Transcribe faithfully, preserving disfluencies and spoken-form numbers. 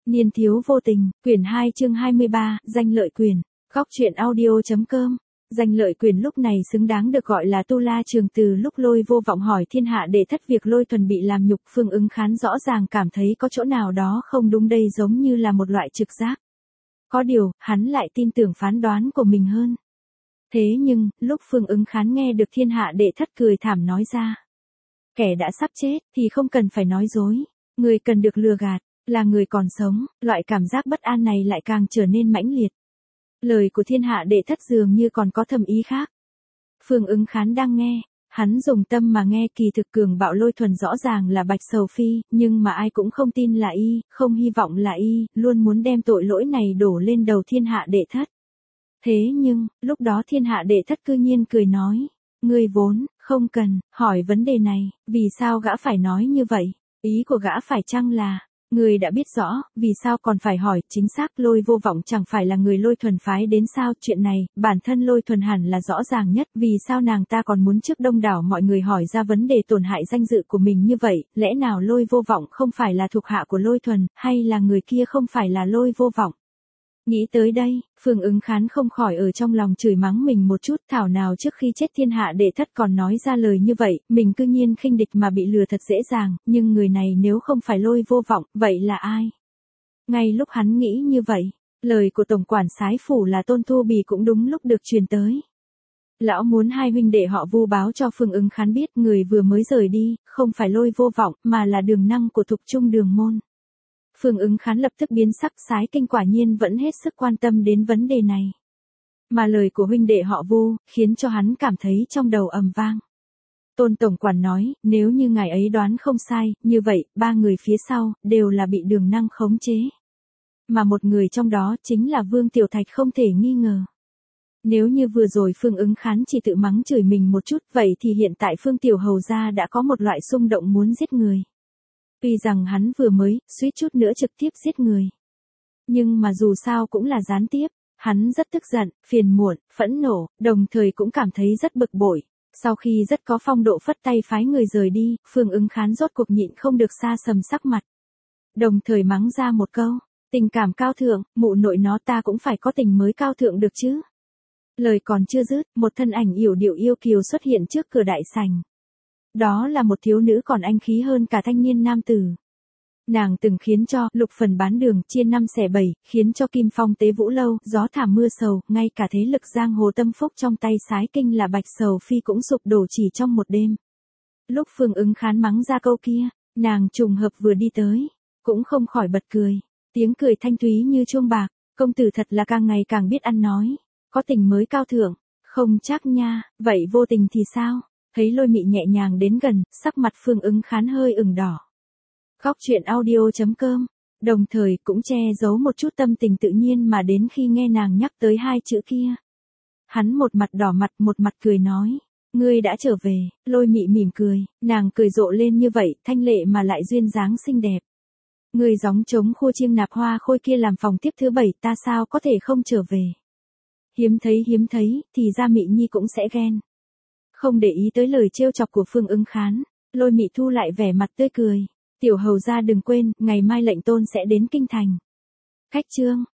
Niên thiếu vô tình, quyển hai chương hai mươi ba, danh lợi quyền. Góc truyện audio.com. Danh lợi quyền lúc này xứng đáng được gọi là tu la trường. Từ lúc Lôi Vô Vọng hỏi thiên hạ đệ thất việc Lôi Thuần bị làm nhục, Phương Ứng Khán rõ ràng cảm thấy có chỗ nào đó không đúng, đây giống như là một loại trực giác. Có điều, hắn lại tin tưởng phán đoán của mình hơn. Thế nhưng, lúc Phương Ứng Khán nghe được thiên hạ đệ thất cười thảm nói ra, kẻ đã sắp chết thì không cần phải nói dối, người cần được lừa gạt là người còn sống, loại cảm giác bất an này lại càng trở nên mãnh liệt. Lời của thiên hạ đệ thất dường như còn có thầm ý khác. Phương Ứng Khán đang nghe, hắn dùng tâm mà nghe, kỳ thực cường bạo Lôi Thuần rõ ràng là Bạch Sầu Phi, nhưng mà ai cũng không tin là y, không hy vọng là y, luôn muốn đem tội lỗi này đổ lên đầu thiên hạ đệ thất. Thế nhưng, lúc đó thiên hạ đệ thất cư nhiên cười nói, ngươi vốn không cần hỏi vấn đề này, vì sao gã phải nói như vậy? Ý của gã phải chăng là, người đã biết rõ, vì sao còn phải hỏi? Chính xác, Lôi Vô Vọng chẳng phải là người Lôi Thuần phái đến sao? Chuyện này, bản thân Lôi Thuần hẳn là rõ ràng nhất, vì sao nàng ta còn muốn trước đông đảo mọi người hỏi ra vấn đề tổn hại danh dự của mình như vậy? Lẽ nào Lôi Vô Vọng không phải là thuộc hạ của Lôi Thuần, hay là người kia không phải là Lôi Vô Vọng? Nghĩ tới đây, Phương Ứng Khán không khỏi ở trong lòng chửi mắng mình một chút, thảo nào trước khi chết thiên hạ đệ thất còn nói ra lời như vậy, mình cư nhiên khinh địch mà bị lừa thật dễ dàng, nhưng người này nếu không phải Lôi Vô Vọng, vậy là ai? Ngay lúc hắn nghĩ như vậy, lời của tổng quản Sái phủ là Tôn Thu Bì cũng đúng lúc được truyền tới. Lão muốn hai huynh đệ họ Vu báo cho Phương Ứng Khán biết người vừa mới rời đi, không phải Lôi Vô Vọng, mà là Đường Năng của Thục Trung Đường môn. Phương Ứng Khán lập tức biến sắc, Sái Kinh quả nhiên vẫn hết sức quan tâm đến vấn đề này. Mà lời của huynh đệ họ Vu, khiến cho hắn cảm thấy trong đầu ầm vang. Tôn tổng quản nói, nếu như ngài ấy đoán không sai, như vậy, ba người phía sau, đều là bị Đường Năng khống chế. Mà một người trong đó, chính là Vương Tiểu Thạch không thể nghi ngờ. Nếu như vừa rồi Phương Ứng Khán chỉ tự mắng chửi mình một chút, vậy thì hiện tại Phương Tiểu Hầu gia đã có một loại xung động muốn giết người. Tuy rằng hắn vừa mới, suýt chút nữa trực tiếp giết người. Nhưng mà dù sao cũng là gián tiếp, hắn rất tức giận, phiền muộn, phẫn nộ, đồng thời cũng cảm thấy rất bực bội. Sau khi rất có phong độ phất tay phái người rời đi, Phương Ứng Khán rốt cuộc nhịn không được sa sầm sắc mặt. Đồng thời mắng ra một câu, tình cảm cao thượng, mụ nội nó ta cũng phải có tình mới cao thượng được chứ. Lời còn chưa dứt, một thân ảnh yểu điệu yêu kiều xuất hiện trước cửa đại sảnh. Đó là một thiếu nữ còn anh khí hơn cả thanh niên nam tử. Nàng từng khiến cho Lục Phần bán đường chia năm xẻ bảy, khiến cho Kim Phong tế vũ lâu, gió thảm mưa sầu, ngay cả thế lực giang hồ tâm phúc trong tay Sái Kinh là Bạch Sầu Phi cũng sụp đổ chỉ trong một đêm. Lúc Phương Ứng Khán mắng ra câu kia, nàng trùng hợp vừa đi tới, cũng không khỏi bật cười. Tiếng cười thanh thúy như chuông bạc, công tử thật là càng ngày càng biết ăn nói, có tình mới cao thượng, không chắc nha, vậy vô tình thì sao? Thấy Lôi Mị nhẹ nhàng đến gần, sắc mặt Phương Ứng Khán hơi ửng đỏ. Góc truyện audio.com, đồng thời cũng che giấu một chút tâm tình tự nhiên mà đến khi nghe nàng nhắc tới hai chữ kia. Hắn một mặt đỏ mặt một mặt cười nói, ngươi đã trở về. Lôi Mị mỉm cười, nàng cười rộ lên như vậy, thanh lệ mà lại duyên dáng xinh đẹp. Ngươi gióng trống khô chiêng nạp hoa khôi kia làm phòng tiếp thứ bảy, ta sao có thể không trở về. Hiếm thấy hiếm thấy, thì ra Mị Nhi cũng sẽ ghen. Không để ý tới lời trêu chọc của Phương Ứng Khán, Lôi Mị thu lại vẻ mặt tươi cười. Tiểu hầu gia đừng quên, ngày mai lệnh tôn sẽ đến kinh thành. Cách chương,